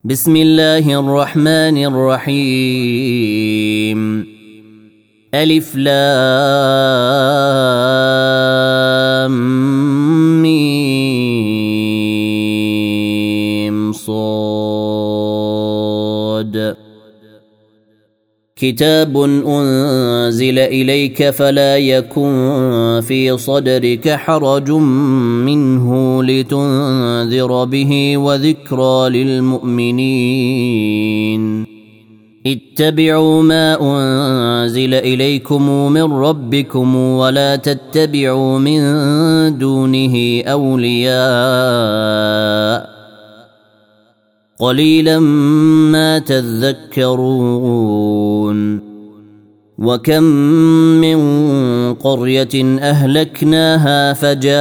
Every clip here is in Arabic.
بسم الله الرحمن الرحيم ألف لام ميم صاد كتاب أنزل إليك فلا يكن في صدرك حرج منه لتنذر به وذكرى للمؤمنين اتبعوا ما أنزل إليكم من ربكم ولا تتبعوا من دونه أولياء قليلا ما تذكرون وكم من قرية أهلكناها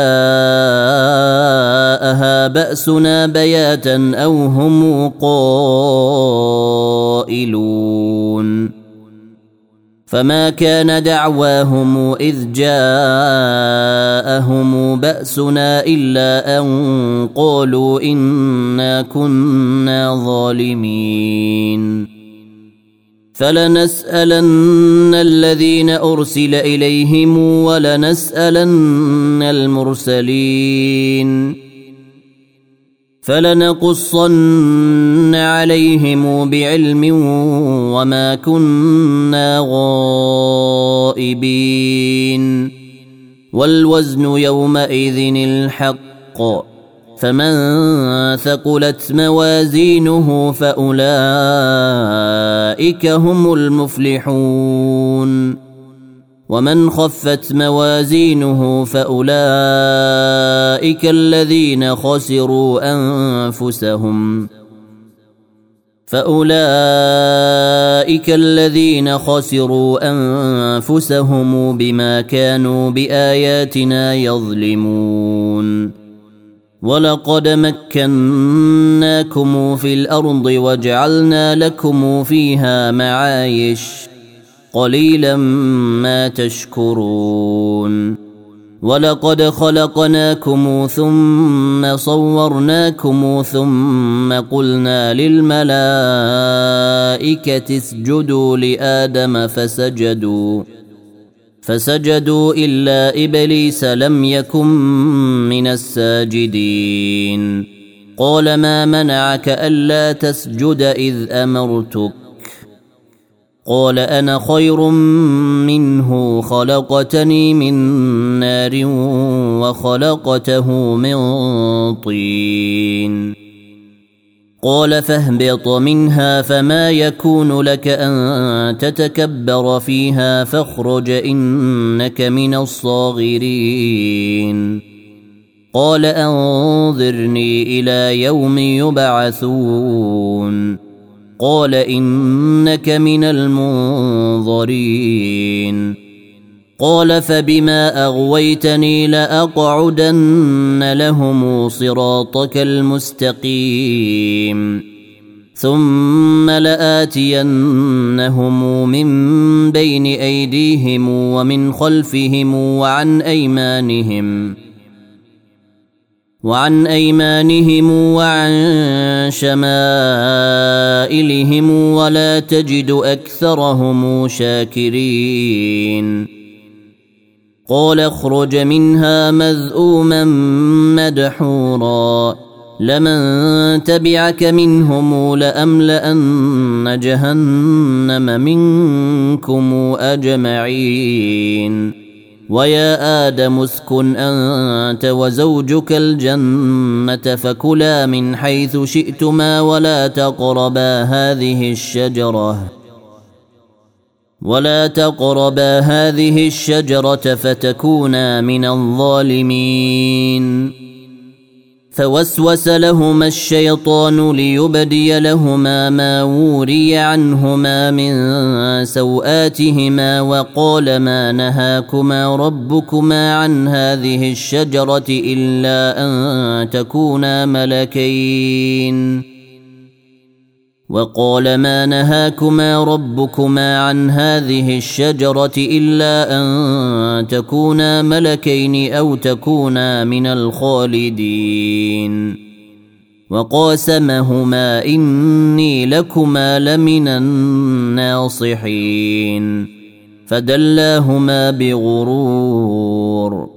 فجاءها بأسنا بياتا أو هم قائلون فما كان دعواهم إذ جاءهم بأسنا إلا أن قالوا إنا كنا ظالمين فلنسألن الذين أرسل إليهم ولنسألن المرسلين فلنقصن عليهم بعلم وما كنا غائبين والوزن يومئذ الحق فمن ثقلت موازينه فأولئك هم المفلحون ومن خفت موازينه فأولئك الذين خسروا أنفسهم بما كانوا بآياتنا يظلمون ولقد مكناكم في الأرض وجعلنا لكم فيها معايش قليلا ما تشكرون ولقد خلقناكم ثم صورناكم ثم قلنا للملائكة اسجدوا لآدم فسجدوا إلا إبليس لم يكن من الساجدين قال ما منعك ألا تسجد إذ أمرتك قال أنا خير منه خلقتني من نار وخلقته من طين قال فاهبط منها فما يكون لك أن تتكبر فيها فاخرج إنك من الصاغرين قال أنظرني إلى يوم يبعثون قال إنك من المنظرين قال فبما أغويتني لأقعدن لهم صراطك المستقيم ثم لآتينهم من بين أيديهم ومن خلفهم وعن أيمانهم وعن شمائلهم ولا تجد أكثرهم شاكرين قال اخرج منها مذءوما مدحورا لمن تبعك منهم لأملأن جهنم منكم أجمعين ويا آدم اسكن أنت وزوجك الجنة فكلا من حيث شئتما ولا تقربا هذه الشجرة فتكونا من الظالمين فوسوس لهما الشيطان ليبدي لهما ما وري عنهما من سوآتهما وقال ما نهاكما ربكما عن هذه الشجرة إلا أن تكونا ملكين أو تكونا من الخالدين وقاسمهما إني لكما لمن الناصحين فدلاهما بغرور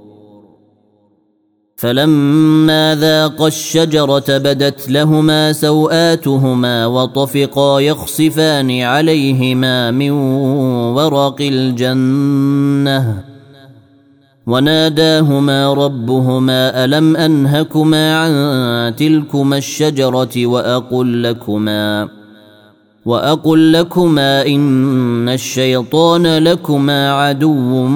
فلما ذاقا الشجرة بدت لهما سوآتهما وطفقا يخصفان عليهما من ورق الجنة وناداهما ربهما ألم أنهكما عن تلكما الشجرة وأقل لكما إن الشيطان لكما عدو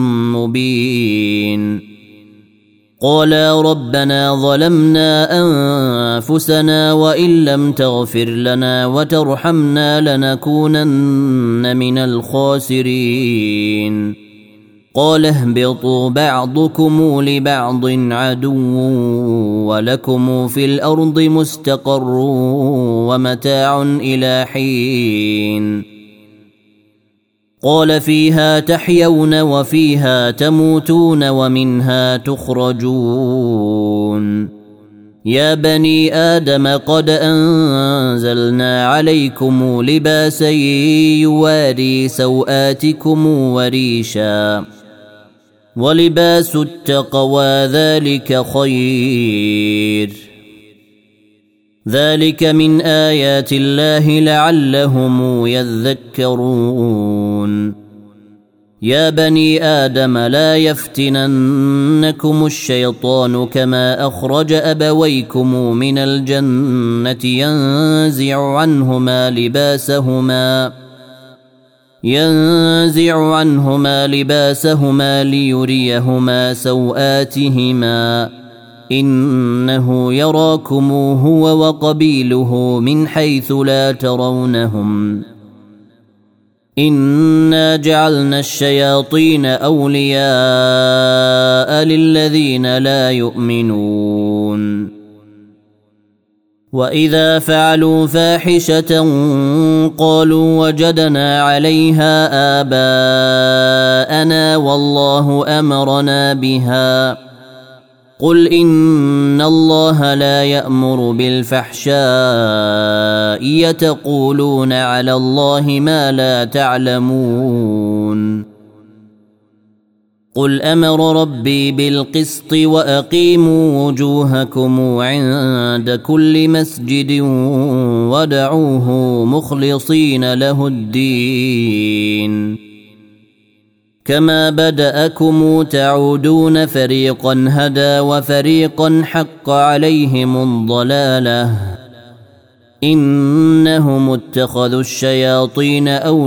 مبين قالا ربنا ظلمنا أنفسنا وإن لم تغفر لنا وترحمنا لنكونن من الخاسرين قال اهبطوا بعضكم لبعض عدو ولكم في الأرض مستقر ومتاع إلى حين قال فيها تحيون وفيها تموتون ومنها تخرجون يا بني آدم قد أنزلنا عليكم لباسا يواري سوآتكم وريشا ولباس التقوى ذلك خير ذلك من آيات الله لعلهم يذكرون يا بني آدم لا يفتننكم الشيطان كما أخرج أبويكم من الجنة ينزع عنهما لباسهما ليريهما سوآتهما إنه يراكم هو وقبيله من حيث لا ترونهم إنا جعلنا الشياطين أولياء للذين لا يؤمنون وإذا فعلوا فاحشة قالوا وجدنا عليها آباءنا والله أمرنا بها قل إن الله لا يأمر بالفحشاء يتقولون على الله ما لا تعلمون قل أمر ربي بالقسط وأقيموا وجوهكم عند كل مسجد ودعوه مخلصين له الدين كما بدأكم تعودون فريقا هدى وفريقا حق عليهم الضلالة إنهم اتخذوا الشياطين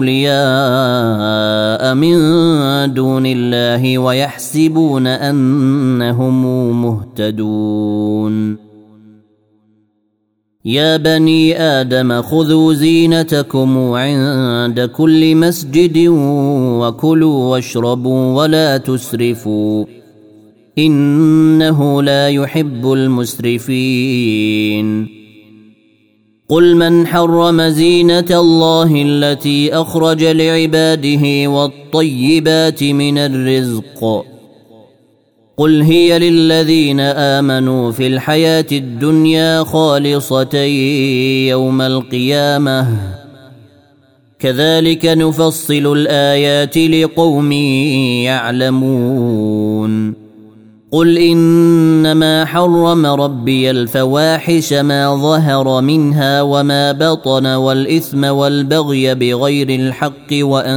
أولياء من دون الله ويحسبون أنهم مهتدون يا بني آدم خذوا زينتكم عند كل مسجد وكلوا واشربوا ولا تسرفوا إنه لا يحب المسرفين قل من حرم زينة الله التي أخرج لعباده والطيبات من الرزق قل هي للذين آمنوا في الحياة الدنيا خالصة يوم القيامة كذلك نفصل الآيات لقوم يعلمون قل إنما حرم ربي الفواحش ما ظهر منها وما بطن والإثم والبغي بغير الحق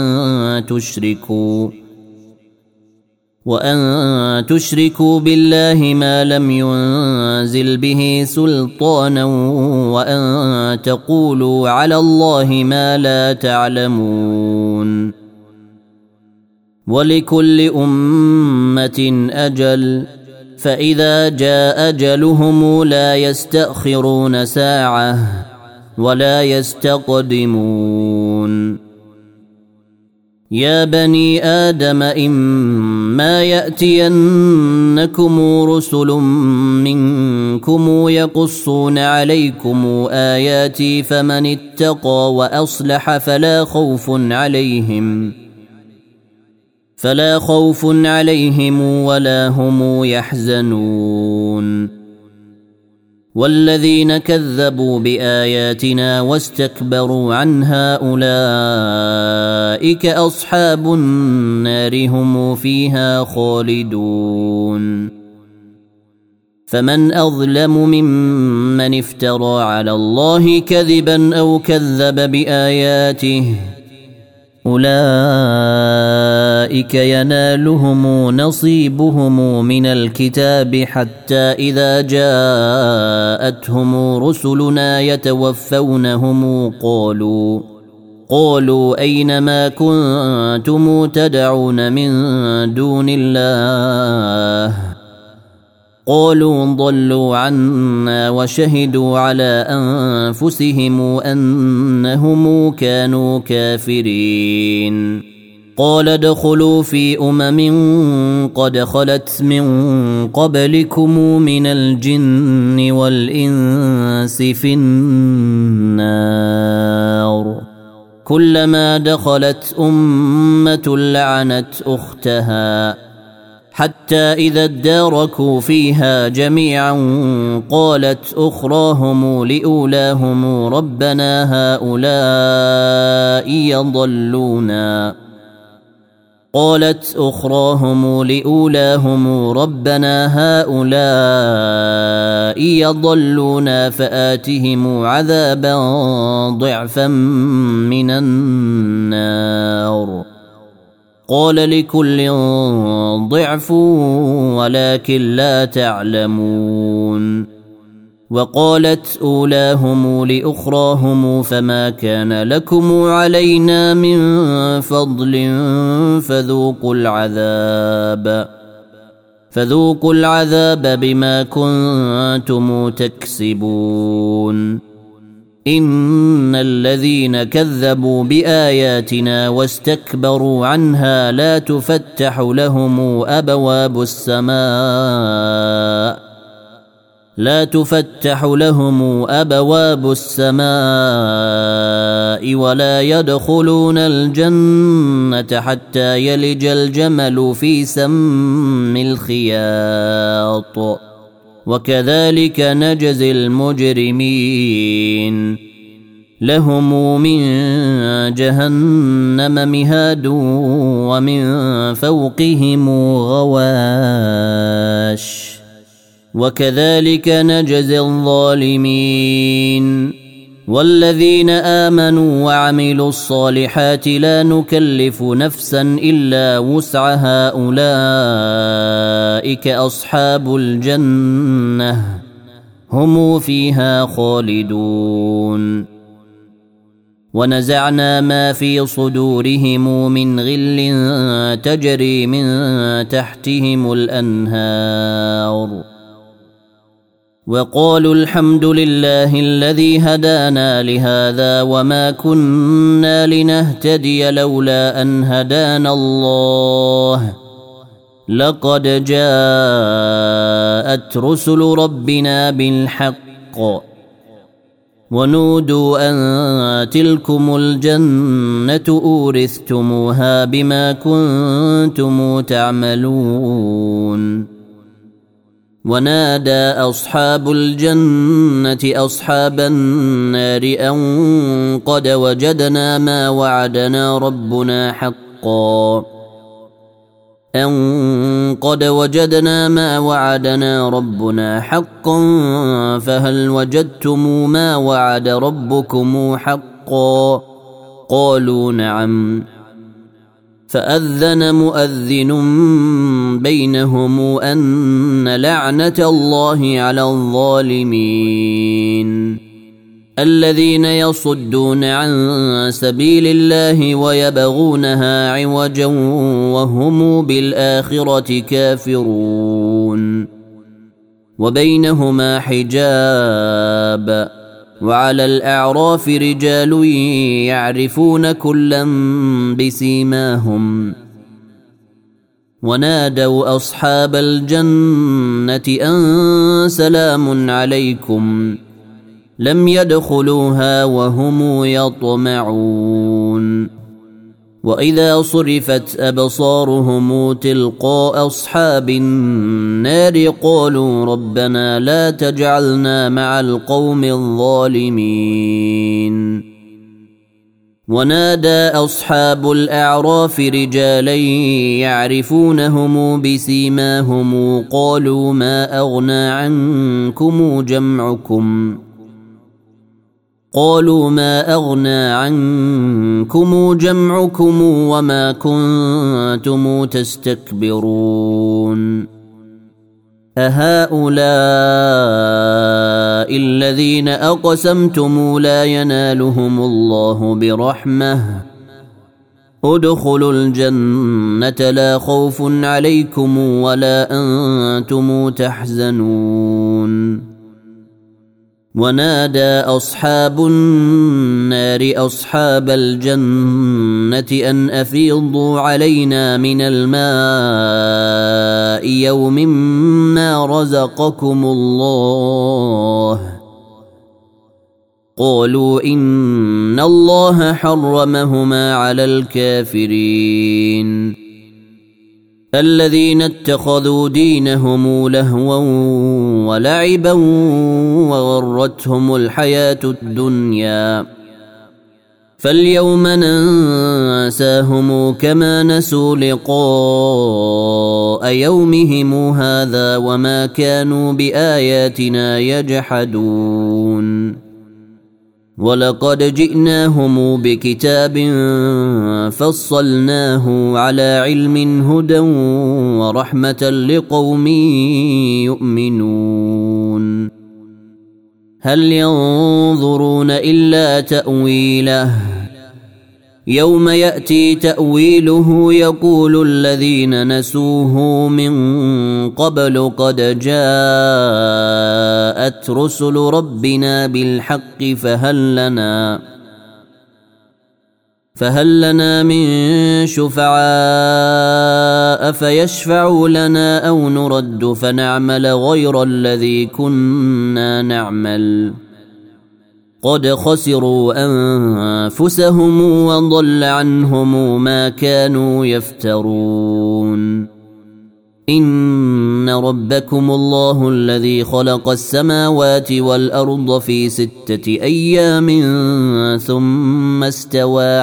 وأن تشركوا بالله ما لم ينزل به سلطانا وأن تقولوا على الله ما لا تعلمون ولكل أمة أجل فإذا جاء أجلهم لا يستأخرون ساعة ولا يستقدمون يا بني آدم إما يأتينكم رسل منكم يقصون عليكم آياتي فمن اتقى وأصلح فلا خوف عليهم ولا هم يحزنون والذين كذبوا بآياتنا واستكبروا عنها أولئك أصحاب النار هم فيها خالدون فمن أظلم ممن افترى على الله كذبا أو كذب بآياته أولئك ينالهم نصيبهم من الكتاب حتى إذا جاءتهم رسلنا يتوفونهم قالوا أين ما كنتم تدعون من دون الله قالوا ضلوا عنا وشهدوا على أنفسهم أنهم كانوا كافرين قال ادخلوا في قد خلت من قبلكم من الجن والإنس في النار كلما دخلت أمة لعنت أختها حتى إذا اداركوا فيها جميعا قالت أخراهم لأولاهم ربنا هؤلاء يضلونا فآتهم عذابا ضعفا من النار قال لكل ضعف ولكن لا تعلمون وقالت أولاهم لأخراهم فما كان لكم علينا من فضل فذوقوا العذاب بما كنتم تكسبون إن الذين كذبوا بآياتنا واستكبروا عنها لا تفتح لهم أبواب السماء ولا يدخلون الجنة حتى يلج الجمل في سم الخياط وكذلك نجزي المجرمين لهم من جهنم مهاد ومن فوقهم غواش وكذلك نجزي الظالمين والذين آمنوا وعملوا الصالحات لا نكلف نفسا إلا وسعها أولئك أصحاب الجنة هم فيها خالدون ونزعنا ما في صدورهم من غل تجري من تحتهم الأنهار وقالوا الحمد لله الذي هدانا لهذا وما كنا لنهتدي لولا أن هدانا الله لقد جاءت رسل ربنا بالحق ونودوا أن تلكم الجنة أورثتموها بما كنتم تعملون ونادى أصحاب الجنة أصحاب النار أن قد وجدنا ما وعدنا ربنا حقا فهل وجدتم ما وعد ربكم حقا قالوا نعم فأذن مؤذن بينهم أن لعنة الله على الظالمين الذين يصدون عن سبيل الله ويبغونها عوجا وهم بالآخرة كافرون وبينهما حجاب وعلى الأعراف رجال يعرفون كلا بسيماهم ونادوا أصحاب الجنة أن سلام عليكم لم يدخلوها وهم يطمعون وإذا صرفت أبصارهم تلقاء أصحاب النار قالوا ربنا لا تجعلنا مع القوم الظالمين. ونادى أصحاب الأعراف رجالا يعرفونهم بسيماهم قالوا ما أغنى عنكم جمعكم وما كنتم تستكبرون أهؤلاء الذين أقسمتم لا ينالهم الله برحمة ادخلوا الجنة لا خوف عليكم ولا أنتم تحزنون. ونادى أصحاب النار أصحاب الجنة أن أفيضوا علينا من الماء يوم ما رزقكم الله قالوا إن الله حرمهما على الكافرين الذين اتخذوا دينهم لهوا ولعبا وغرتهم الحياة الدنيا فاليوم ننساهم كما نسوا لقاء يومهم هذا وما كانوا بآياتنا يجحدون. ولقد جئناهم بكتاب فصلناه على علم هدى ورحمة لقوم يؤمنون. هل ينظرون إلا تأويله يوم يأتي تأويله يقول الذين نسوه من قبل قد جاءت رسل ربنا بالحق فهل لنا من شفعاء فيشفعوا لنا أو نرد فنعمل غير الذي كنا نعمل قد خسروا أنفسهم وضل عنهم ما كانوا يفترون. إن ربكم الله الذي خلق السماوات والأرض في 6 أيام ثم استوى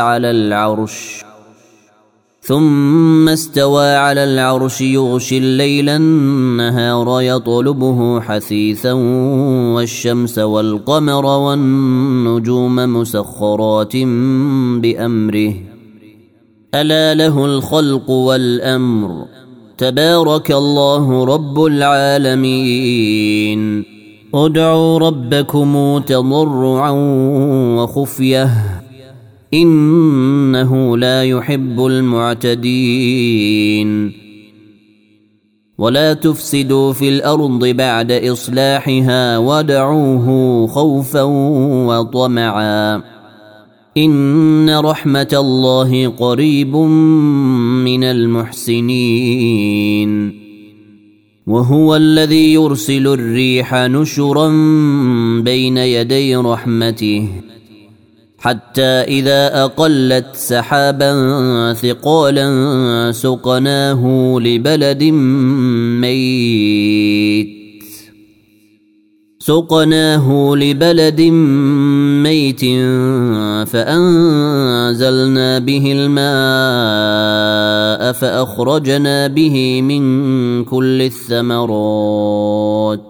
على العرش يغشي الليل النهار يطلبه حثيثا والشمس والقمر والنجوم مسخرات بأمره ألا له الخلق والأمر تبارك الله رب العالمين. ادعوا ربكم تضرعا وخفية إنه لا يحب المعتدين. ولا تفسدوا في الأرض بعد إصلاحها وادعوه خوفا وطمعا إن رحمة الله قريب من المحسنين. وهو الذي يرسل الريح نشرا بين يدي رحمته حتى إذا أقلت سحابا ثقالا سقناه لبلد ميت فأنزلنا به الماء فأخرجنا به من كل الثمرات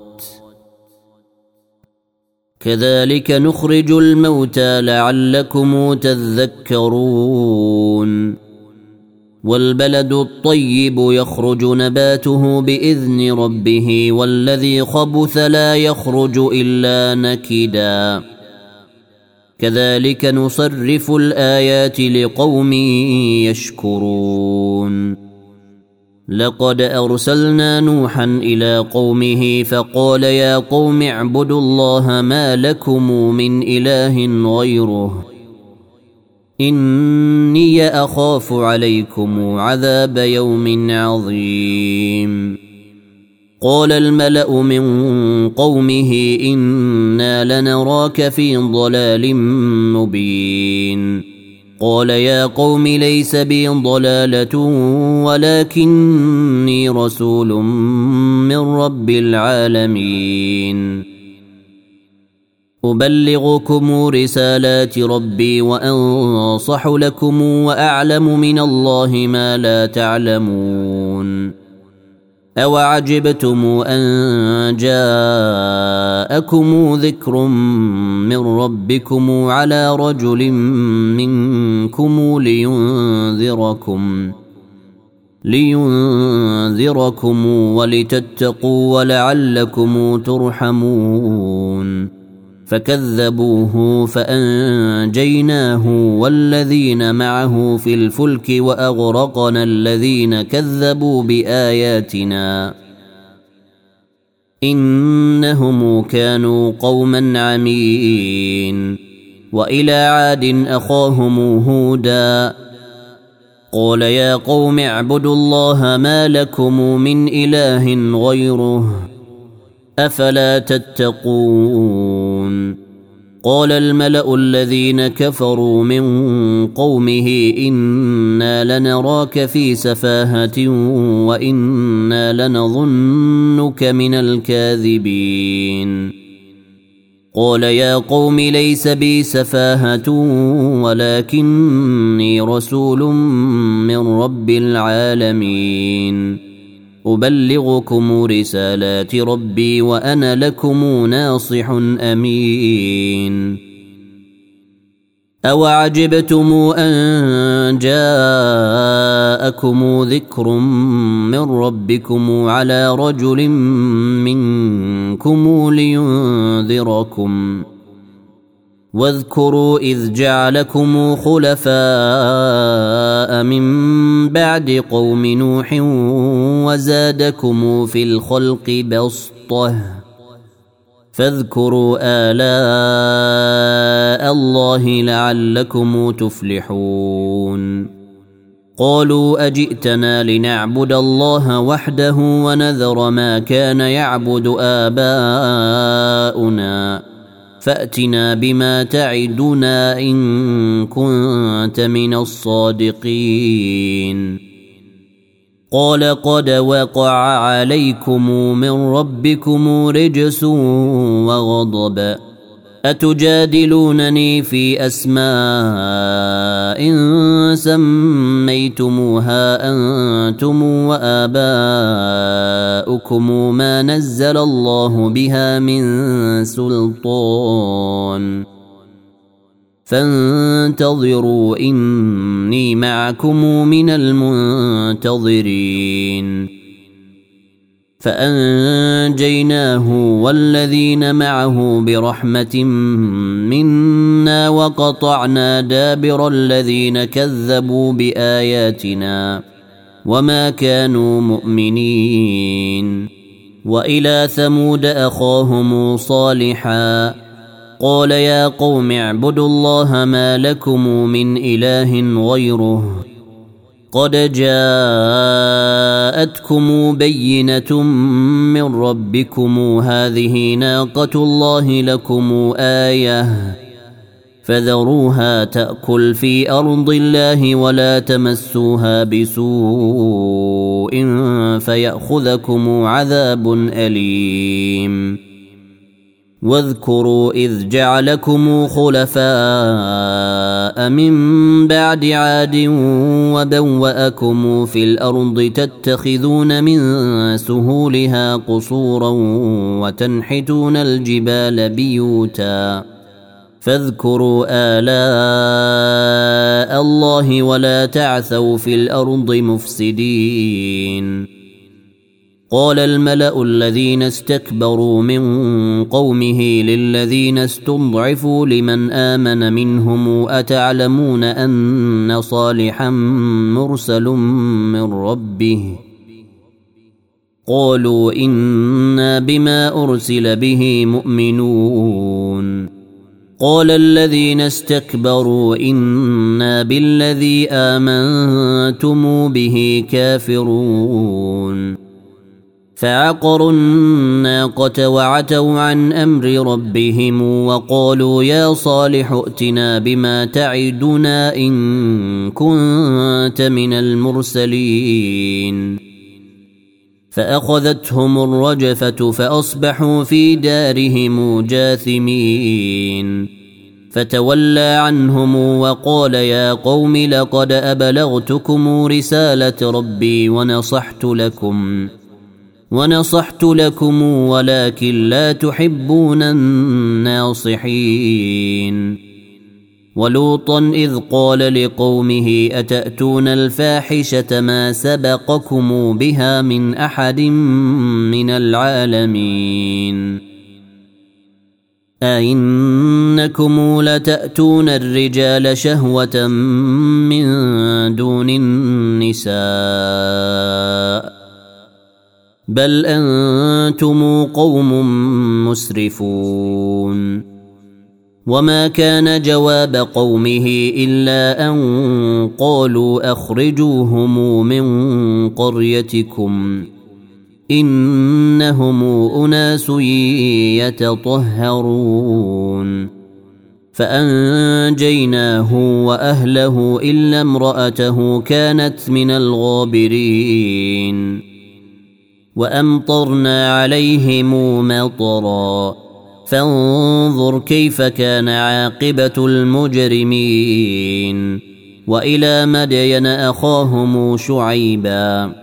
كذلك نخرج الموتى لعلكم تذكرون. والبلد الطيب يخرج نباته بإذن ربه والذي خبث لا يخرج إلا نكدا كذلك نصرف الآيات لقوم يشكرون. لقد أرسلنا نوحا إلى قومه فقال يا قوم اعبدوا الله ما لكم من إله غيره إني أخاف عليكم عذاب يوم عظيم. قال الملأ من قومه إنا لنراك في ضلال مبين. قال يا قوم ليس بي ضلالة ولكني رسول من رب العالمين أبلغكم رسالات ربي وأنصح لكم وأعلم من الله ما لا تعلمون أوعجبتم أن جاءكم ذكر من ربكم على رجل منكم لينذركم ولتتقوا ولعلكم ترحمون فكذبوه فأنجيناه والذين معه في الفلك وأغرقنا الذين كذبوا بآياتنا إنهم كانوا قوما عمين وإلى عاد أخاهم هودا قال يا قوم اعبدوا الله ما لكم من إله غيره أفلا تتقون قال الملأ الذين كفروا من قومه إنا لنراك في سفاهة وإنا لنظنك من الكاذبين قال يا قوم ليس بي سفاهة ولكني رسول من رب العالمين أبلغكم رسالات ربي وأنا لكم ناصح أمين أوعجبتم أن جاءكم ذكر من ربكم على رجل منكم لينذركم واذكروا إذ جعلكم خلفاء من بعد قوم نوح وزادكم في الخلق بسطة فاذكروا آلاء الله لعلكم تفلحون قالوا أجئتنا لنعبد الله وحده ونذر ما كان يعبد آباؤنا فأتنا بما تعدنا إن كنت من الصادقين قال قد وقع عليكم من ربكم رجس وغضب أتجادلونني في أسماء سميتموها أنتم وآباؤكم ما نزل الله بها من سلطان فانتظروا إني معكم من المنتظرين فأنجيناه والذين معه برحمة منا وقطعنا دابر الذين كذبوا بآياتنا وما كانوا مؤمنين وإلى ثمود أخاهم صالحا قال يا قوم اعبدوا الله ما لكم من إله غيره قد جاءتكم بينة من ربكم هذه ناقة الله لكم آية فذروها تأكل في أرض الله ولا تمسوها بسوء فيأخذكم عذاب أليم واذكروا إذ جعلكم خلفاء من بعد عاد وبوأكم في الأرض تتخذون من سهولها قصورا وتنحتون الجبال بيوتا فاذكروا آلاء الله ولا تعثوا في الأرض مفسدين قال الملأ الذين استكبروا من قومه للذين استضعفوا لمن آمن منهم أتعلمون أن صالحا مرسل من ربه قالوا إنا بما أرسل به مؤمنون قال الذين استكبروا إنا بالذي آمنتم به كافرون فعقروا الناقة وعتوا عن أمر ربهم وقالوا يا صالح ائتنا بما تعدنا إن كنت من المرسلين فأخذتهم الرجفة فأصبحوا في دارهم جاثمين فتولى عنهم وقال يا قوم لقد أبلغتكم رسالة ربي ونصحت لكم ولكن لا تحبون الناصحين ولوطا إذ قال لقومه أتأتون الفاحشة ما سبقكم بها من أحد من العالمين أئنكم لتأتون الرجال شهوة من دون النساء بل أنتم قوم مسرفون وما كان جواب قومه إلا أن قالوا أخرجوهم من قريتكم إنهم أناس يتطهرون فأنجيناه وأهله إلا امرأته كانت من الغابرين وأمطرنا عليهم مطرا فانظر كيف كان عاقبة المجرمين وإلى مدين أخاهم شعيبا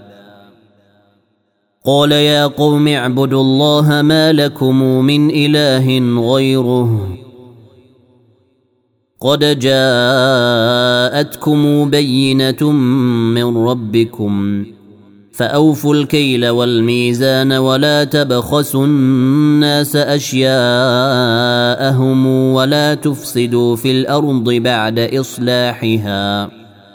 قال يا قوم اعبدوا الله ما لكم من إله غيره قد جاءتكم بينة من ربكم فأوفوا الكيل والميزان ولا تبخسوا الناس أشياءهم ولا تفسدوا في الأرض بعد إصلاحها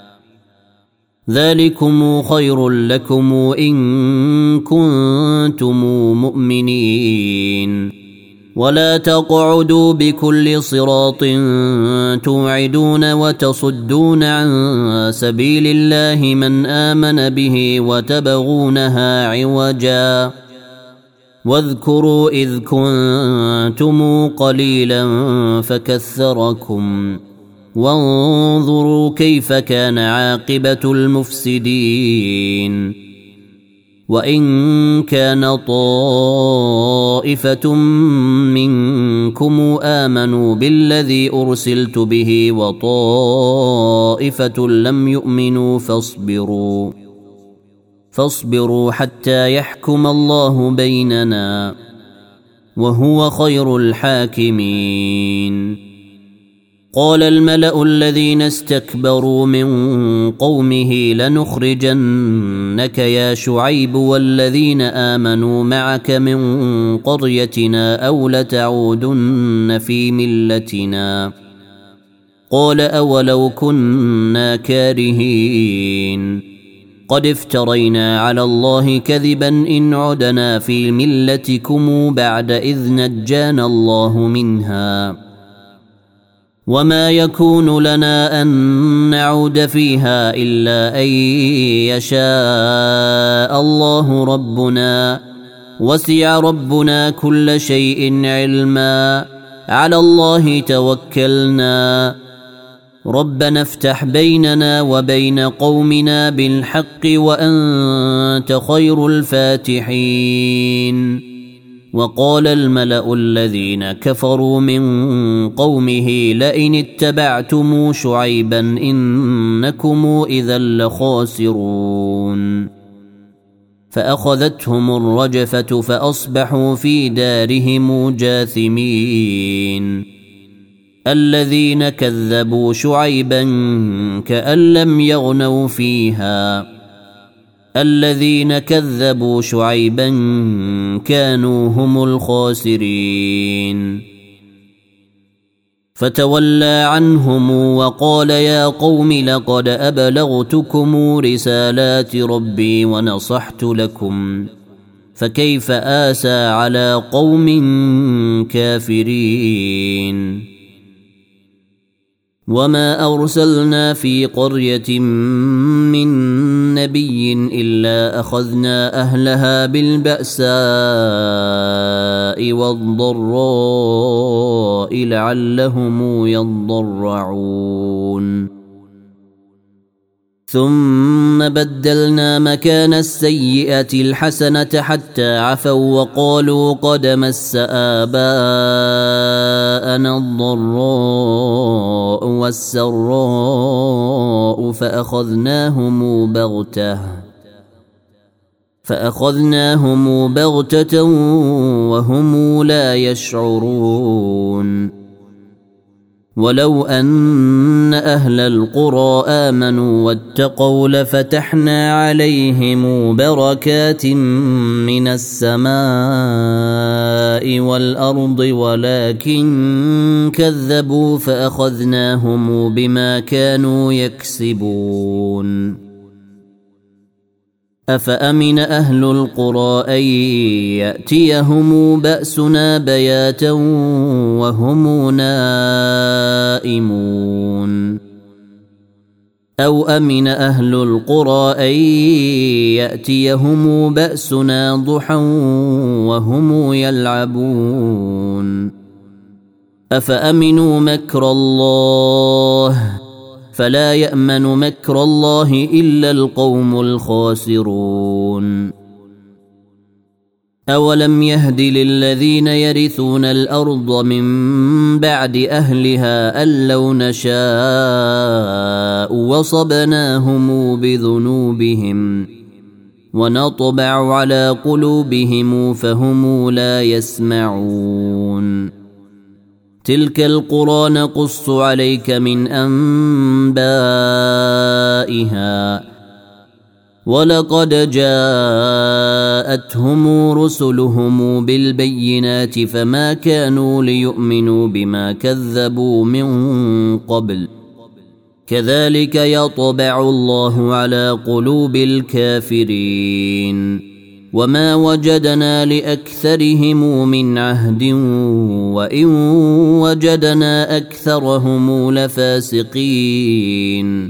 ذلكم خير لكم إن كنتم مؤمنين ولا تقعدوا بكل صراط توعدون وتصدون عن سبيل الله من آمن به وتبغونها عوجا واذكروا إذ كنتم قليلا فكثركم وانظروا كيف كان عاقبة المفسدين وإن كان طائفة منكم آمنوا بالذي أرسلت به وطائفة لم يؤمنوا فاصبروا حتى يحكم الله بيننا وهو خير الحاكمين قال الملأ الذين استكبروا من قومه لنخرجنك يا شعيب والذين آمنوا معك من قريتنا أو لتعودن في ملتنا قال أولو كنا كارهين قد افترينا على الله كذبا إن عدنا في ملتكم بعد إذ نجانا الله منها وما يكون لنا أن نعود فيها إلا أن يشاء الله ربنا وسع ربنا كل شيء علما على الله توكلنا ربنا افتح بيننا وبين قومنا بالحق وأنت خير الفاتحين وقال الملأ الذين كفروا من قومه لئن اتبعتم شعيبا إنكم إذا لخاسرون فأخذتهم الرجفة فأصبحوا في دارهم جاثمين الذين كذبوا شعيبا كأن لم يغنوا فيها الذين كذبوا شعيبا كانوا هم الخاسرين فتولى عنهم وقال يا قوم لقد أبلغتكم رسالات ربي ونصحت لكم فكيف آسى على قوم كافرين وما أرسلنا في قرية من نبي إلا أخذنا أهلها بالبأساء والضراء لعلهم يضرعون ثم بدلنا مكان السيئة الحسنة حتى عفوا وقالوا قد مس آباءنا الضراء والسراء فأخذناهم بغتة وهم لا يشعرون ولو أن أهل القرى آمنوا واتقوا لفتحنا عليهم بركات من السماء والأرض ولكن كذبوا فأخذناهم بما كانوا يكسبون أفأمن أهل القرى أن يأتيهم بأسنا بياتا وهم نائمون أو أمن أهل القرى أن يأتيهم بأسنا ضحى وهم يلعبون أفأمنوا مكر الله فلا يأمن مكر الله إلا القوم الخاسرون أولم يهد للذين يرثون الأرض من بعد أهلها أن لو نشاء وصبناهم بذنوبهم ونطبع على قلوبهم فهم لا يسمعون تلك القرى نقص عليك من أنبائها ولقد جاءتهم رسلهم بالبينات فما كانوا ليؤمنوا بما كذبوا من قبل كذلك يطبع الله على قلوب الكافرين وما وجدنا لأكثرهم من عهد وإن وجدنا أكثرهم لفاسقين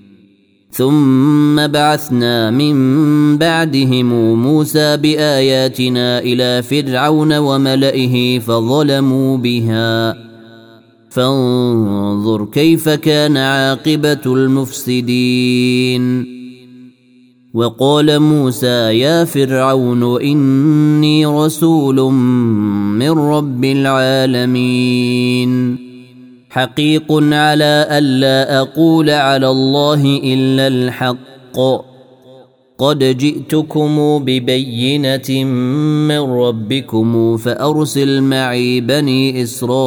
ثم بعثنا من بعدهم موسى بآياتنا إلى فرعون وملئه فظلموا بها فانظر كيف كان عاقبة المفسدين وقال موسى يا فرعون إني رسول من رب العالمين حقيق على ألا أقول على الله إلا الحق قد جئتكم ببينة من ربكم فأرسل معي بني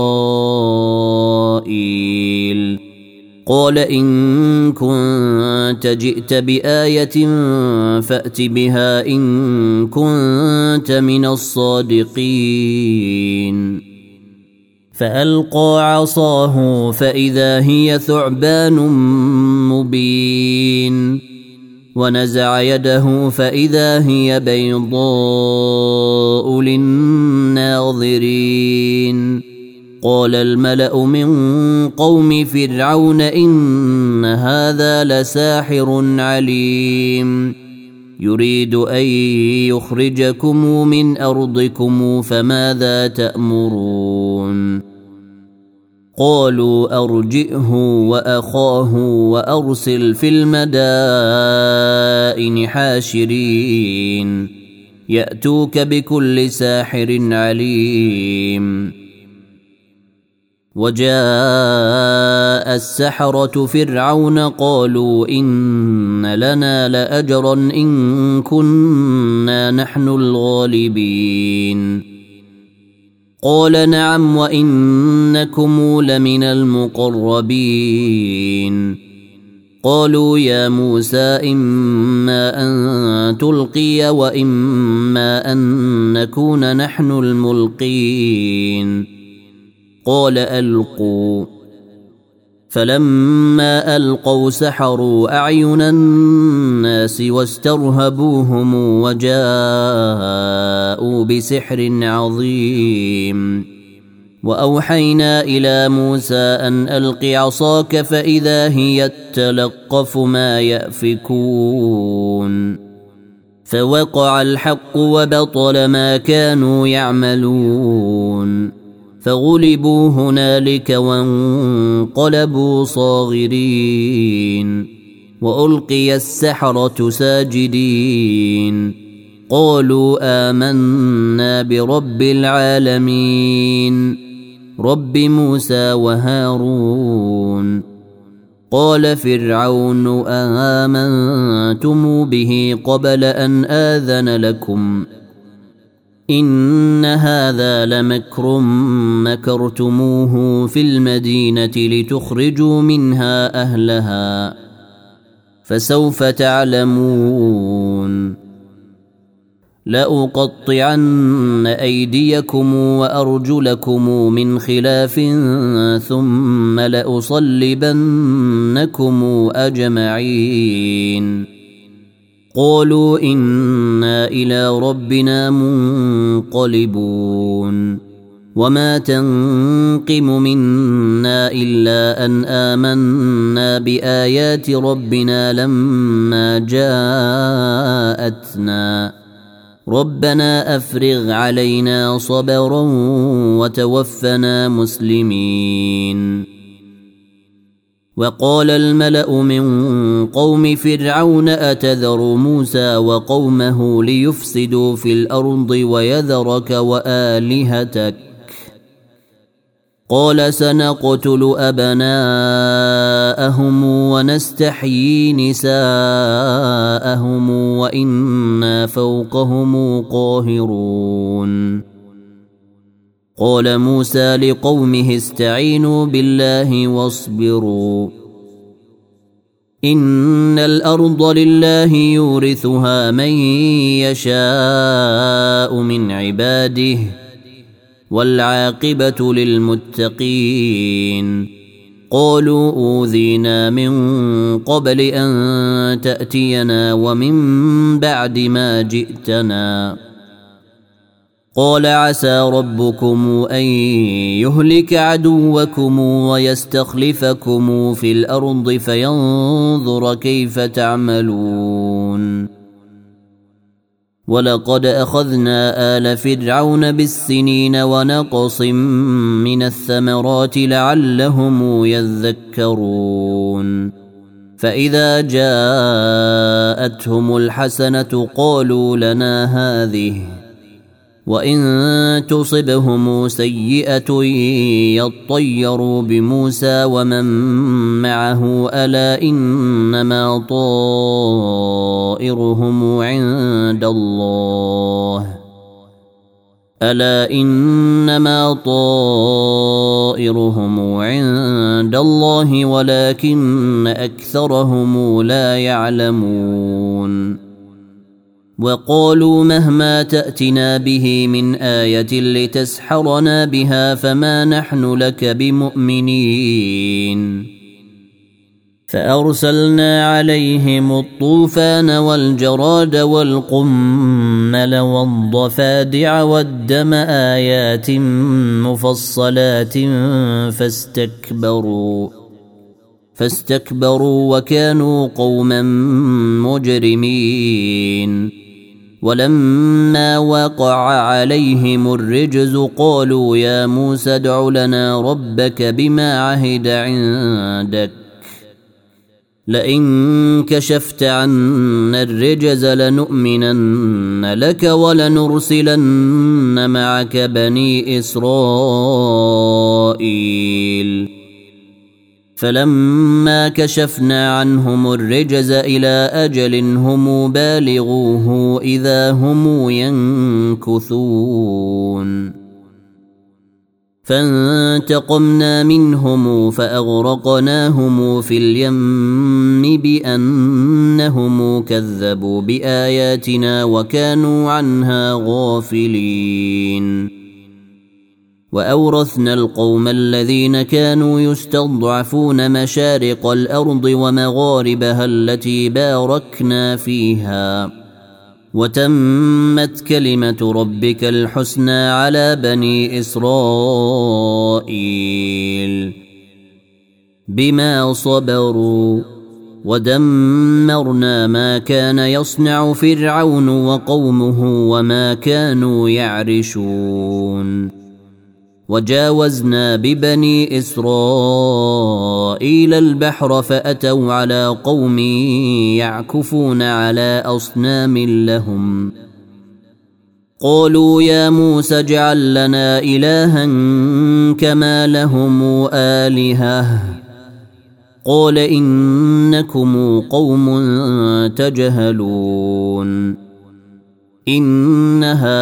إسرائيل قال إن كنت جئت بآية فأت بها إن كنت من الصادقين فألقى عصاه فإذا هي ثعبان مبين ونزع يده فإذا هي بيضاء للناظرين قال الملأ من قوم فرعون إن هذا لساحر عليم يريد أن يخرجكم من أرضكم فماذا تأمرون قالوا أرجئه وأخاه وأرسل في المدائن حاشرين يأتوك بكل ساحر عليم وجاء السحرة فرعون قالوا إن لنا لأجرا إن كنا نحن الغالبين قال نعم وإنكم لمن المقربين قالوا يا موسى إما أن تلقي وإما أن نكون نحن الملقين قال ألقوا فلما ألقوا سحروا أعين الناس واسترهبوهم وجاءوا بسحر عظيم وأوحينا إلى موسى أن ألق عصاك فإذا هي تلقف ما يأفكون فوقع الحق وبطل ما كانوا يعملون فغلبوا هنالك وانقلبوا صاغرين وألقي السحرة ساجدين قالوا آمنا برب العالمين رب موسى وهارون قال فرعون آمنتم به قبل أن آذن لكم إن هذا لمكر مكرتموه في المدينة لتخرجوا منها أهلها فسوف تعلمون لأقطعن أيديكم وأرجلكم من خلاف ثم لأصلبنكم أجمعين قالوا إنا إلى ربنا منقلبون وما تنقم منا إلا أن آمنا بآيات ربنا لما جاءتنا ربنا أفرغ علينا صبرا وتوفنا مسلمين وقال الملأ من قوم فرعون أتذر موسى وقومه ليفسدوا في الأرض ويذرك وآلهتك قال سنقتل أبناءهم ونستحيي نساءهم وإنا فوقهم قاهرون قال موسى لقومه استعينوا بالله واصبروا إن الأرض لله يورثها من يشاء من عباده والعاقبة للمتقين قالوا أوذينا من قبل أن تأتينا ومن بعد ما جئتنا قال عسى ربكم أن يهلك عدوكم ويستخلفكم في الأرض فينظر كيف تعملون ولقد أخذنا آل فرعون بالسنين ونقص من الثمرات لعلهم يذكرون فإذا جاءتهم الحسنة قالوا لنا هذه وإن تصبهم سيئة يطيروا بموسى ومن معه ألا إنما طائرهم عند الله ألا إنما طائرهم عند الله ولكن أكثرهم لا يعلمون وقالوا مهما تأتنا به من آية لتسحرنا بها فما نحن لك بمؤمنين فأرسلنا عليهم الطوفان والجراد والقمل والضفادع والدم آيات مفصلات فاستكبروا وكانوا قوما مجرمين ولما وقع عليهم الرجز قالوا يا موسى ادع لنا ربك بما عهد عندك لئن كشفت عنا الرجز لنؤمنن لك ولنرسلن معك بني إسرائيل فلما كشفنا عنهم الرجز إلى أجل هم بالغوه إذا هم ينكثون فانتقمنا منهم فأغرقناهم في اليم بأنهم كذبوا بآياتنا وكانوا عنها غافلين وأورثنا القوم الذين كانوا يستضعفون مشارق الأرض ومغاربها التي باركنا فيها وتمت كلمة ربك الحسنى على بني إسرائيل بما صبروا ودمرنا ما كان يصنع فرعون وقومه وما كانوا يعرشون وجاوزنا ببني إسرائيل البحر فأتوا على قوم يعكفون على أصنام لهم قالوا يا موسى اجعل لنا إلها كما لهم آلهة قال إنكم قوم تجهلون إن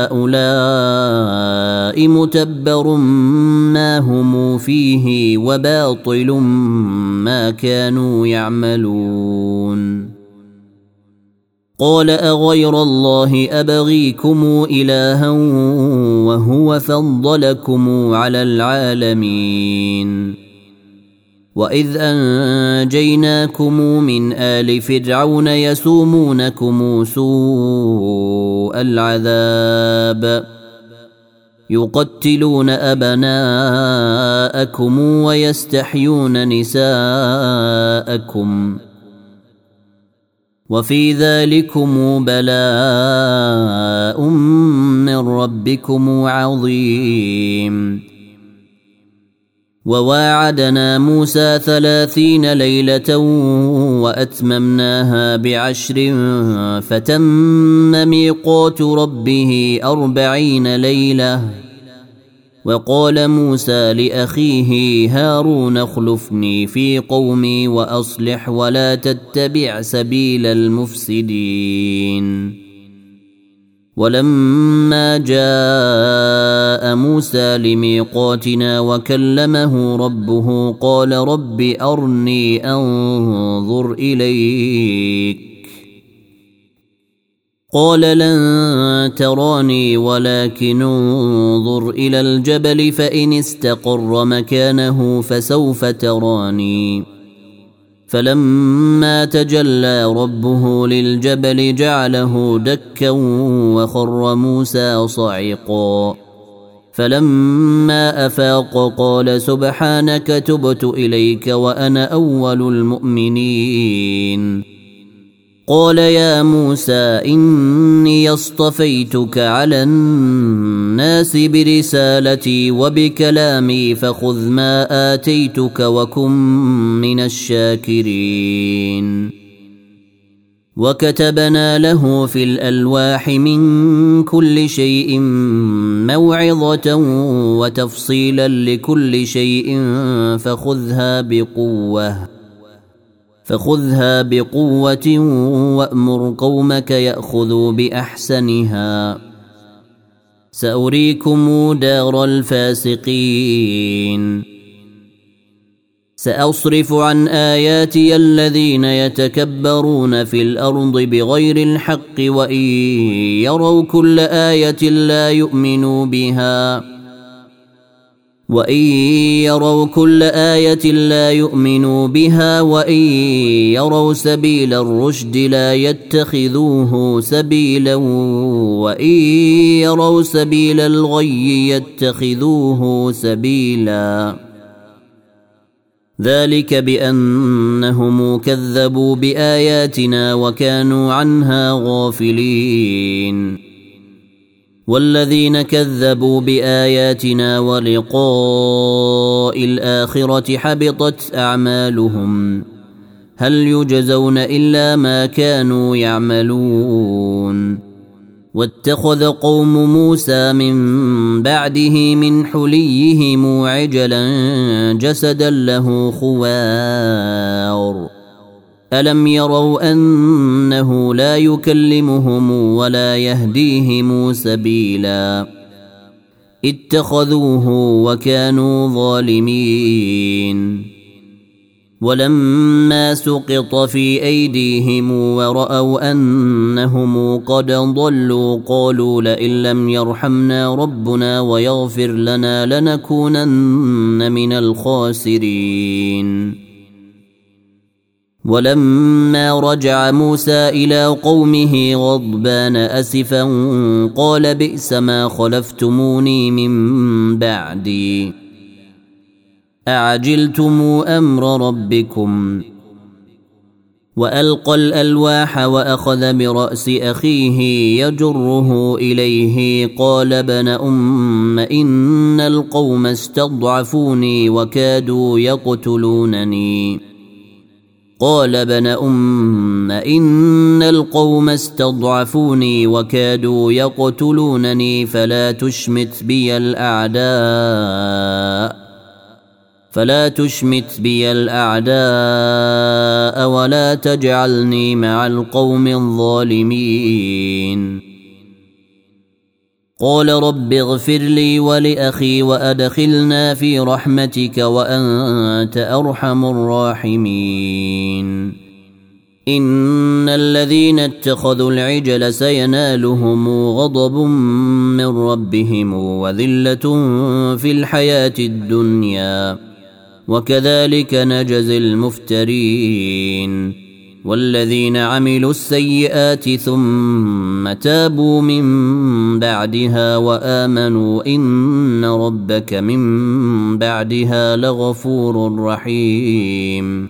هؤلاء متبر ما هم فيه وباطل ما كانوا يعملون قال أغير الله أبغيكم إلها وهو فضلكم على العالمين وإذ أنجيناكم من آل فرعون يسومونكم سوء العذاب يقتلون أبناءكم ويستحيون نساءكم وفي ذلكم بلاء من ربكم عظيم وواعدنا موسى 30 ليلة وأتممناها ب10 فتم ميقات ربه 40 ليلة وقال موسى لأخيه هارون اخلفني في قومي وأصلح ولا تتبع سبيل المفسدين ولما جاء موسى لميقاتنا وكلمه ربه قال رب أرني أنظر إليك قال لن تراني ولكن انظر إلى الجبل فإن استقر مكانه فسوف تراني فلما تجلى ربه للجبل جعله دكا وخر موسى صعقا فلما أفاق قال سبحانك تبت إليك وأنا أول المؤمنين قال يا موسى إني اصطفيتك على الناس برسالتي وبكلامي فخذ ما آتيتك وكن من الشاكرين وكتبنا له في الألواح من كل شيء موعظة وتفصيلا لكل شيء فخذها بقوة وأمر قومك يأخذوا بأحسنها سأريكم دار الفاسقين سأصرف عن آياتي الذين يتكبرون في الأرض بغير الحق وإن يروا كل آية لا يؤمنوا بها وإن يروا سبيل الرشد لا يتخذوه سبيلا وإن يروا سبيل الغي يتخذوه سبيلا ذلك بأنهم كذبوا بآياتنا وكانوا عنها غافلين والذين كذبوا بآياتنا ولقاء الآخرة حبطت أعمالهم هل يجزون إلا ما كانوا يعملون واتخذ قوم موسى من بعده من حليهم عجلا جسدا له خوار ألم يروا أنه لا يكلمهم ولا يهديهم سبيلا اتخذوه وكانوا ظالمين ولما سقط في أيديهم ورأوا أنهم قد ضلوا قالوا لئن لم يرحمنا ربنا ويغفر لنا لنكونن من الخاسرين ولما رجع موسى إلى قومه غضبان أسفا قال بئس ما خلفتموني من بعدي أعجلتم أمر ربكم وألقى الألواح وأخذ برأس أخيه يجره إليه قال ابن أم إن القوم استضعفوني وكادوا يقتلونني قال ابن أم إن القوم استضعفوني وكادوا يقتلونني فلا تشمت بي الأعداء ولا تجعلني مع القوم الظالمين قال رب اغفر لي ولأخي وأدخلنا في رحمتك وأنت أرحم الراحمين إن الذين اتخذوا العجل سينالهم غضب من ربهم وذلة في الحياة الدنيا وكذلك نجزي المفترين والذين عملوا السيئات ثم تابوا من بعدها وآمنوا إن ربك من بعدها لغفور رحيم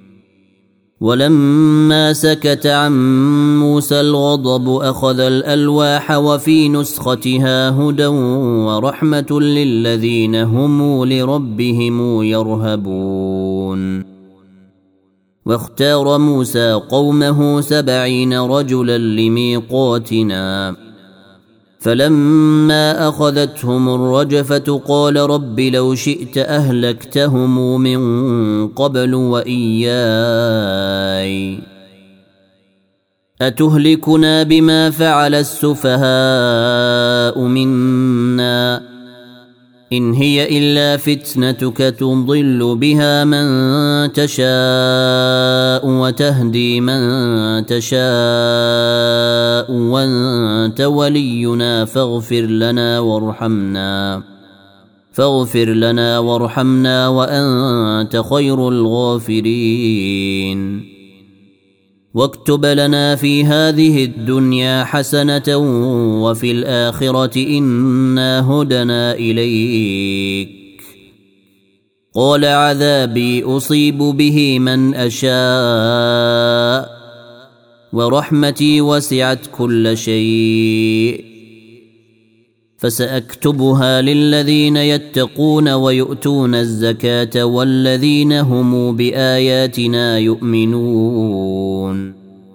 ولما سكت عن موسى الغضب أخذ الألواح وفي نسختها هدى ورحمة للذين هم لربهم يرهبون واختار موسى قومه 70 رجلا لميقاتنا فلما أخذتهم الرجفة قال رب لو شئت أهلكتهم من قبل وإياي أتهلكنا بما فعل السفهاء منا إن هي إلا فتنتك تضل بها من تشاء وتهدي من تشاء وأنت ولينا فاغفر لنا وارحمنا وأنت خير الغافرين واكتب لنا في هذه الدنيا حسنة وفي الآخرة إنا هدنا إليك قال عذابي أصيب به من أشاء ورحمتي وسعت كل شيء فسأكتبها للذين يتقون ويؤتون الزكاة والذين هم بآياتنا يؤمنون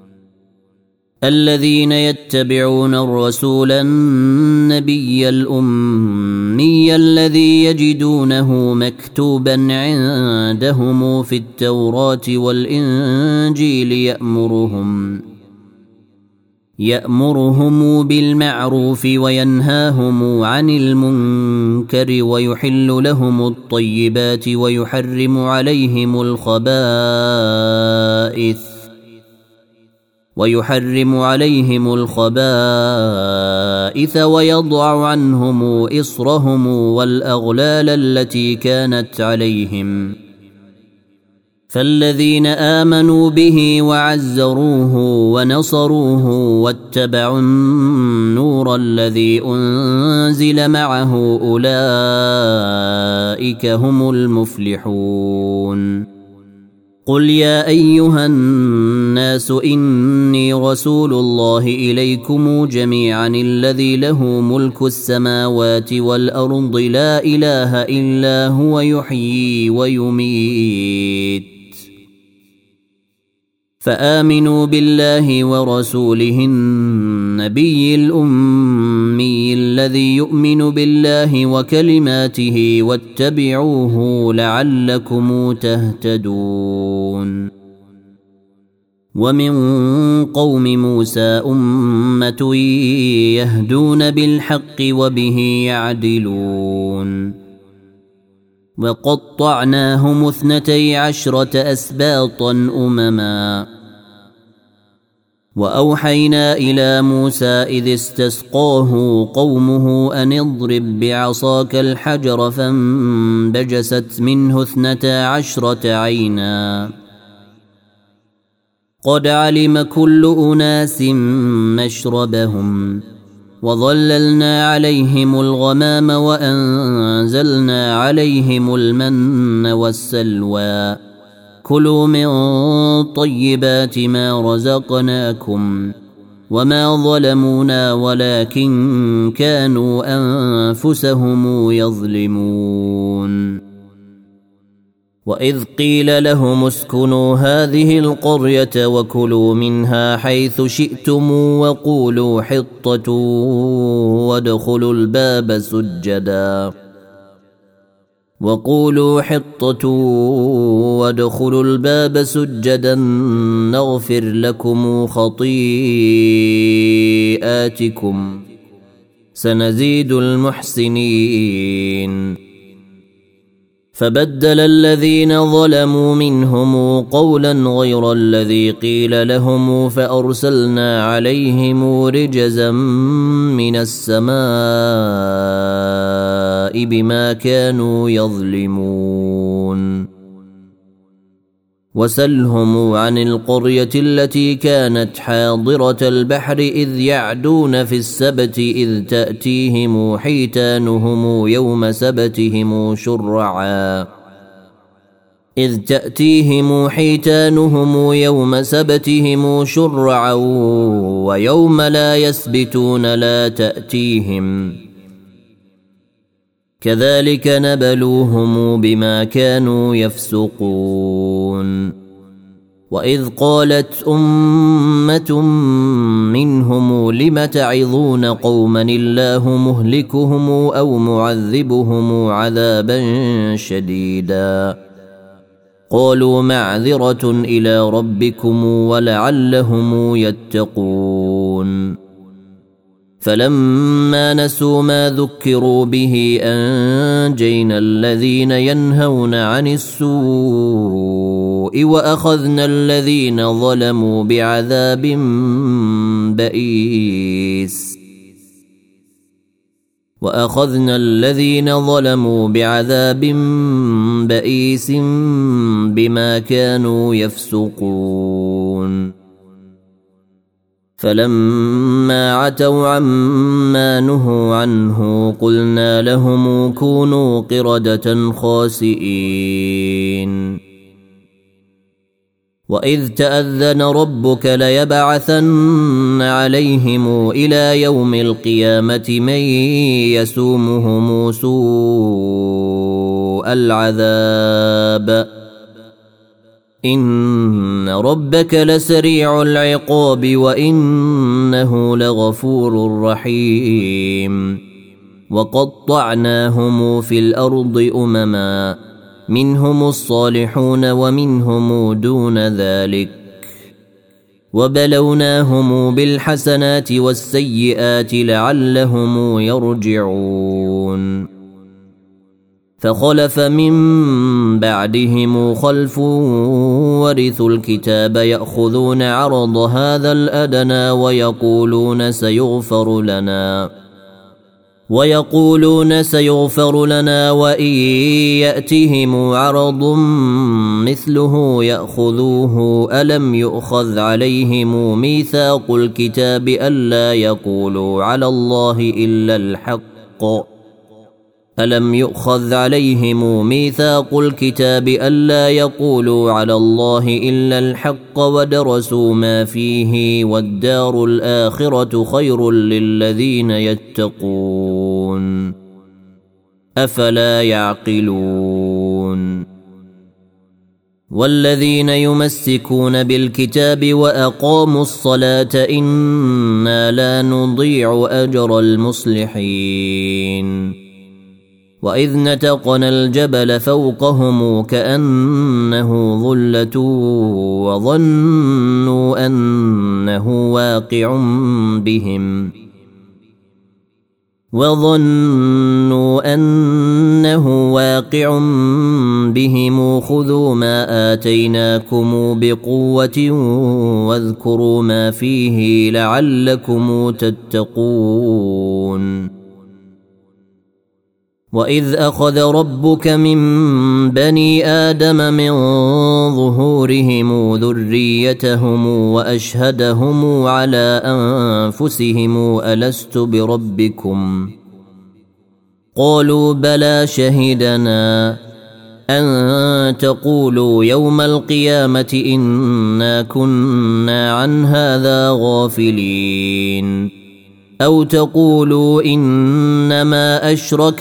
الذين يتبعون الرسول النبي الأمي الذي يجدونه مكتوبا عندهم في التوراة والإنجيل يأمرهم بالمعروف وينهاهم عن المنكر ويحل لهم الطيبات ويحرم عليهم الخبائث ويضع عنهم إصرهم والأغلال التي كانت عليهم فالذين آمنوا به وعزروه ونصروه واتبعوا النور الذي أنزل معه أولئك هم المفلحون قل يا أيها الناس إني رسول الله إليكم جميعا الذي له ملك السماوات والأرض لا إله إلا هو يحيي ويميت فآمنوا بالله ورسوله النبي الأمي الذي يؤمن بالله وكلماته واتبعوه لعلكم تهتدون ومن قوم موسى أمة يهدون بالحق وبه يعدلون وقطعناهم 12 أسباطا أمما وأوحينا إلى موسى إذ استسقاه قومه أن اضرب بعصاك الحجر فانبجست منه 12 عينا قد علم كل أناس مشربهم وظللنا عليهم الغمام وأنزلنا عليهم المن والسلوى كلوا من طيبات ما رزقناكم وما ظلمونا ولكن كانوا أنفسهم يظلمون وإذ قيل لهم اسكنوا هذه القرية وكلوا منها حيث شئتم وقولوا حطة وادخلوا الباب سجدا نغفر لكم خطيئاتكم سنزيد المحسنين فبدل الذين ظلموا منهم قولا غير الذي قيل لهم فأرسلنا عليهم رجزا من السماء بما كانوا يظلمون وسلهم عن القرية التي كانت حاضرة البحر إذ يعدون في السبت إذ تأتيهم حيتانهم يوم سبتهم شرعا ويوم لا يسبتون لا تأتيهم كذلك نبلوهم بما كانوا يفسقون وإذ قالت أمة منهم لم تعظون قوما الله مهلكهم أو معذبهم عذابا شديدا قالوا معذرة إلى ربكم ولعلهم يتقون فلما نسوا ما ذكروا به أنجينا الذين ينهون عن السوء وأخذنا الذين ظلموا بعذاب بئيس بما كانوا يفسقون فلما عتوا عما نهوا عنه قلنا لهم كونوا قردة خاسئين وإذ تأذن ربك ليبعثن عليهم إلى يوم القيامة من يسومهم سوء العذاب إن ربك لسريع العقاب وإنه لغفور رحيم وقطعناهم في الأرض أمما منهم الصالحون ومنهم دون ذلك وبلوناهم بالحسنات والسيئات لعلهم يرجعون فخلف من بعدهم خلف ورثوا الكتاب يأخذون عرض هذا الأدنى ويقولون سيغفر لنا وإن يأتهم عرض مثله يأخذوه ألم يؤخذ عليهم ميثاق الكتاب ألا يقولوا على الله إلا الحق ودرسوا ما فيه والدار الآخرة خير للذين يتقون أفلا يعقلون والذين يمسكون بالكتاب وأقاموا الصلاة إنا لا نضيع أجر المصلحين وإذ نتقنا الجبل فوقهم كأنه ظلة وظنوا أنه واقع بهم خذوا ما آتيناكم بقوة واذكروا ما فيه لعلكم تتقون وإذ أخذ ربك من بني آدم من ظهورهم ذريتهم وأشهدهم على أنفسهم ألست بربكم قالوا بلى شهدنا أن تقولوا يوم القيامة إنا كنا عن هذا غافلين أو تقولوا إنما أشرك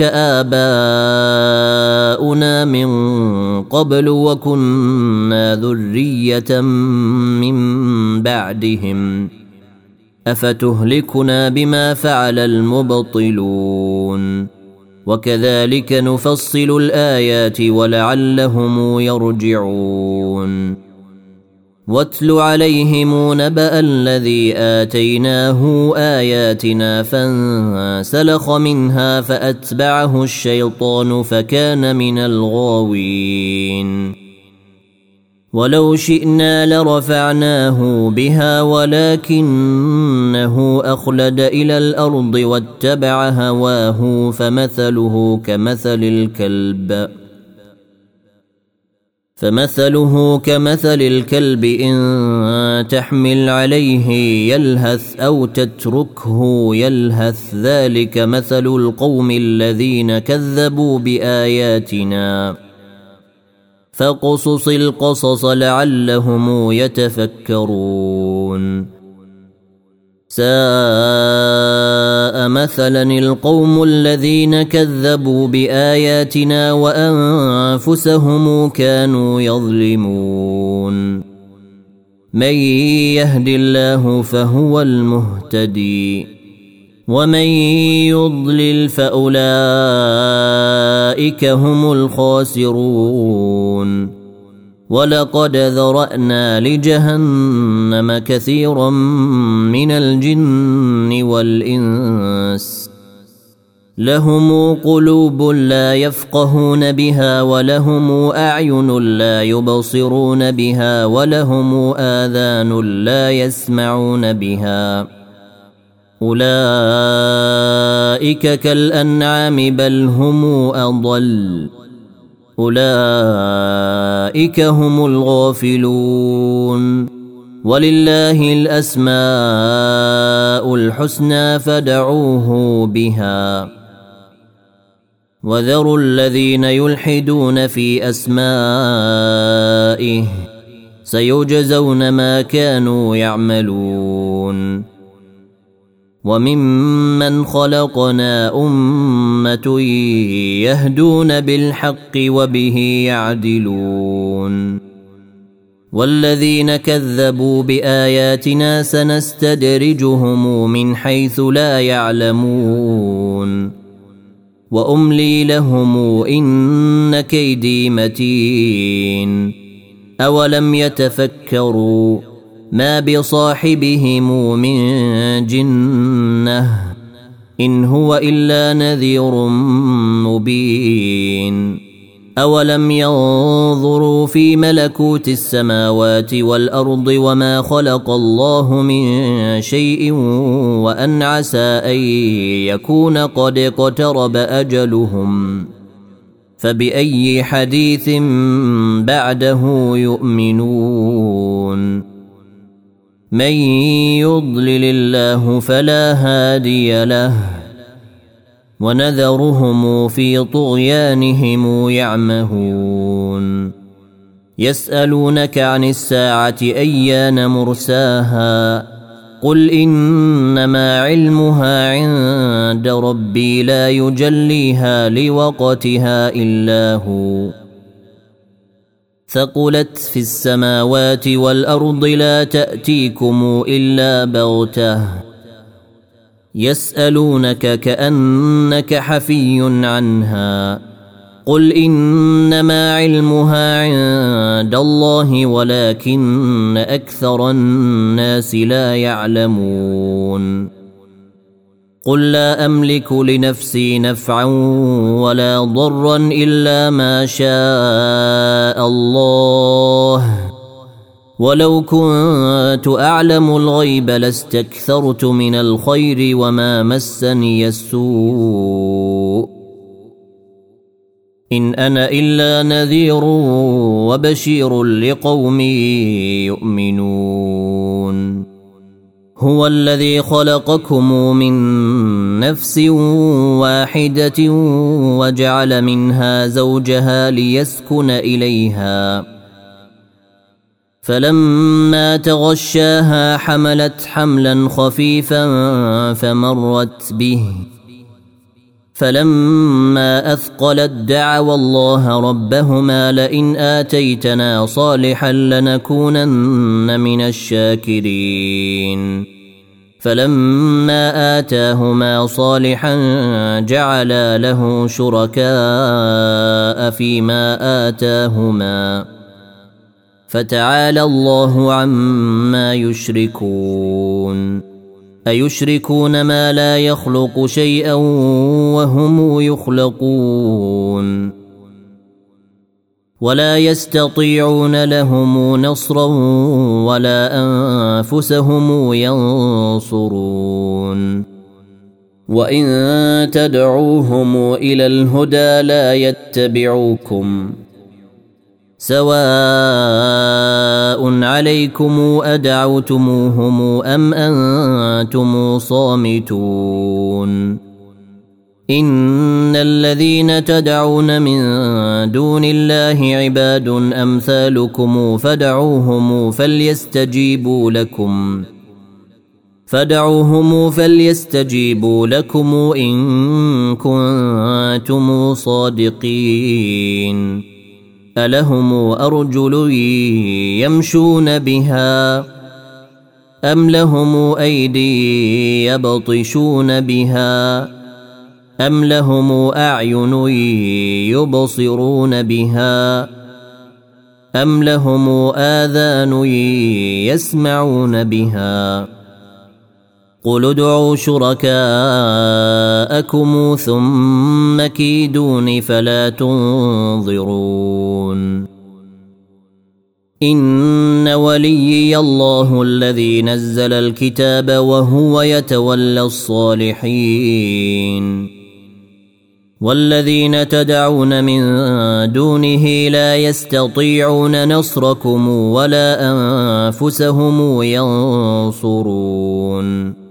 آباؤنا من قبل وكنا ذرية من بعدهم أفتهلكنا بما فعل المبطلون وكذلك نفصل الآيات ولعلهم يرجعون واتل عليهم نبأ الذي آتيناه آياتنا فانسلخ منها فأتبعه الشيطان فكان من الغاوين ولو شئنا لرفعناه بها ولكنه أخلد إلى الأرض واتبع هواه فمثله كمثل الكلب إن تحمل عليه يلهث أو تتركه يلهث ذلك مثل القوم الذين كذبوا بآياتنا فاقصص القصص لعلهم يتفكرون ساء مثلا القوم الذين كذبوا بآياتنا وأنفسهم كانوا يظلمون من يهد الله فهو المهتدي ومن يضلل فأولئك هم الخاسرون ولقد ذرأنا لجهنم كثيرا من الجن والإنس لهم قلوب لا يفقهون بها ولهم أعين لا يبصرون بها ولهم آذان لا يسمعون بها أولئك كالأنعام بل هم أضل أولئك هم الغافلون ولله الأسماء الحسنى فادعوه بها وذروا الذين يلحدون في أسمائه سيجزون ما كانوا يعملون وممن خلقنا أمة يهدون بالحق وبه يعدلون والذين كذبوا بآياتنا سنستدرجهم من حيث لا يعلمون وأملي لهم إن كيدي متين أولم يتفكروا ما بصاحبهم من جنة إن هو إلا نذير مبين أولم ينظروا في ملكوت السماوات والأرض وما خلق الله من شيء وأن عسى أن يكون قد اقترب أجلهم فبأي حديث بعده يؤمنون من يضلل الله فلا هادي له ونذرهم في طغيانهم يعمهون يسألونك عن الساعة أيان مرساها قل إنما علمها عند ربي لا يجليها لوقتها إلا هو ثقلت في السماوات والأرض لا تأتيكم إلا بغتة يسألونك كأنك حفي عنها قل إنما علمها عند الله ولكن أكثر الناس لا يعلمون قل لا أملك لنفسي نفعا ولا ضرا إلا ما شاء الله ولو كنت أعلم الغيب لاستكثرت من الخير وما مسني السوء إن أنا إلا نذير وبشير لقوم يؤمنون هو الذي خلقكم من نفس واحدة وجعل منها زوجها ليسكن إليها فلما تغشاها حملت حملا خفيفا فمرت به فلما أثقلت دعوا الله ربهما لئن آتيتنا صالحا لنكونن من الشاكرين فلما آتاهما صالحا جعلا له شركاء فيما آتاهما فتعالى الله عما يشركون أيشركون ما لا يخلق شيئا وهم يخلقون ولا يستطيعون لهم نصرا ولا أنفسهم ينصرون وإن تدعوهم إلى الهدى لا يتبعوكم سواء عليكم أدعوتموهم أم أنتم صامتون إن الذين تدعون من دون الله عباد أمثالكم فدعوهم فليستجيبوا لكم إن كنتم صادقين ألهم أرجل يمشون بها أم لهم أيدي يبطشون بها أم لهم أعين يبصرون بها أم لهم آذان يسمعون بها قل ادعوا شركاءكم ثم كيدون فلا تنظرون إن وليي الله الذي نزل الكتاب وهو يتولى الصالحين والذين تدعون من دونه لا يستطيعون نصركم ولا أنفسهم ينصرون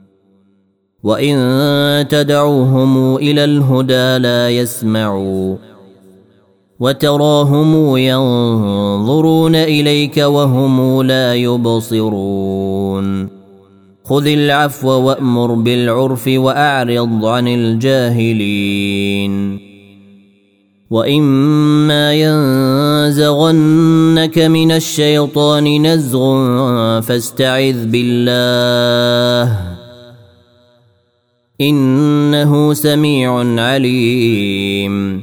وإن تدعوهم إلى الهدى لا يسمعوا وتراهم ينظرون إليك وهم لا يبصرون خذ العفو وأمر بالعرف وأعرض عن الجاهلين وإما ينزغنك من الشيطان نزغ فاستعذ بالله إنه سميع عليم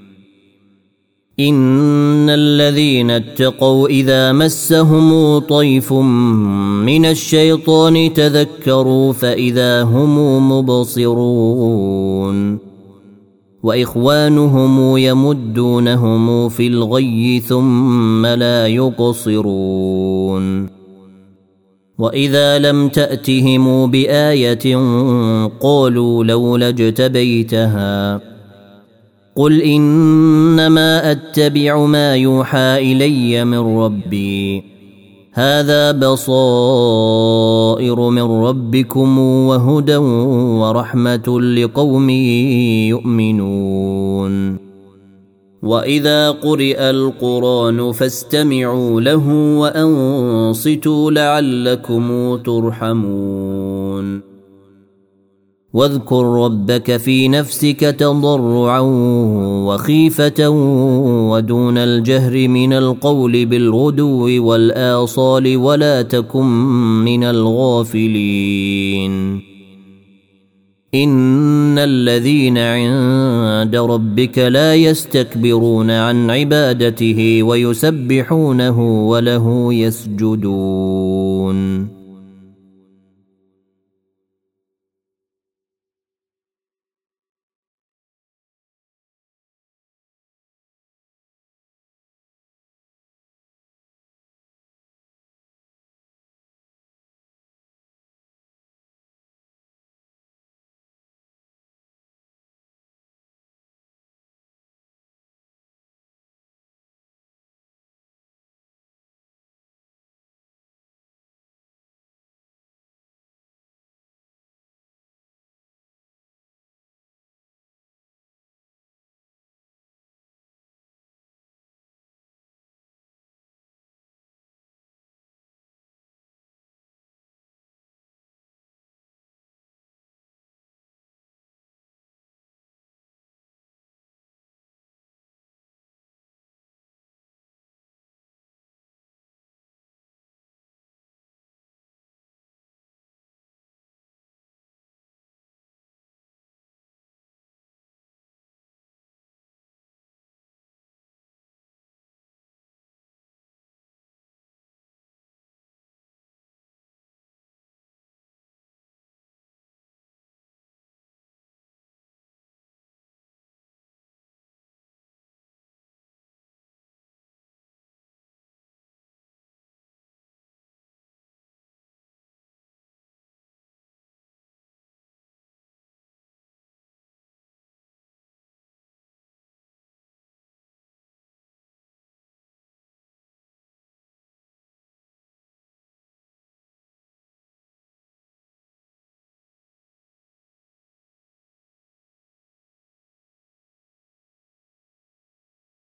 إن الذين اتقوا إذا مسهم طيف من الشيطان تذكروا فإذا هم مبصرون وإخوانهم يمدونهم في الغي ثم لا يقصرون وإذا لم تأتهم بآية قالوا لولا اجتبيتها قل إنما أتبع ما يوحى إلي من ربي هذا بصائر من ربكم وهدى ورحمة لقوم يؤمنون وإذا قرئ القرآن فاستمعوا له وأنصتوا لعلكم ترحمون واذكر ربك في نفسك تضرعا وخيفة ودون الجهر من القول بالغدو والآصال ولا تكن من الغافلين إن الذين عند ربك لا يستكبرون عن عبادته ويسبحونه وله يسجدون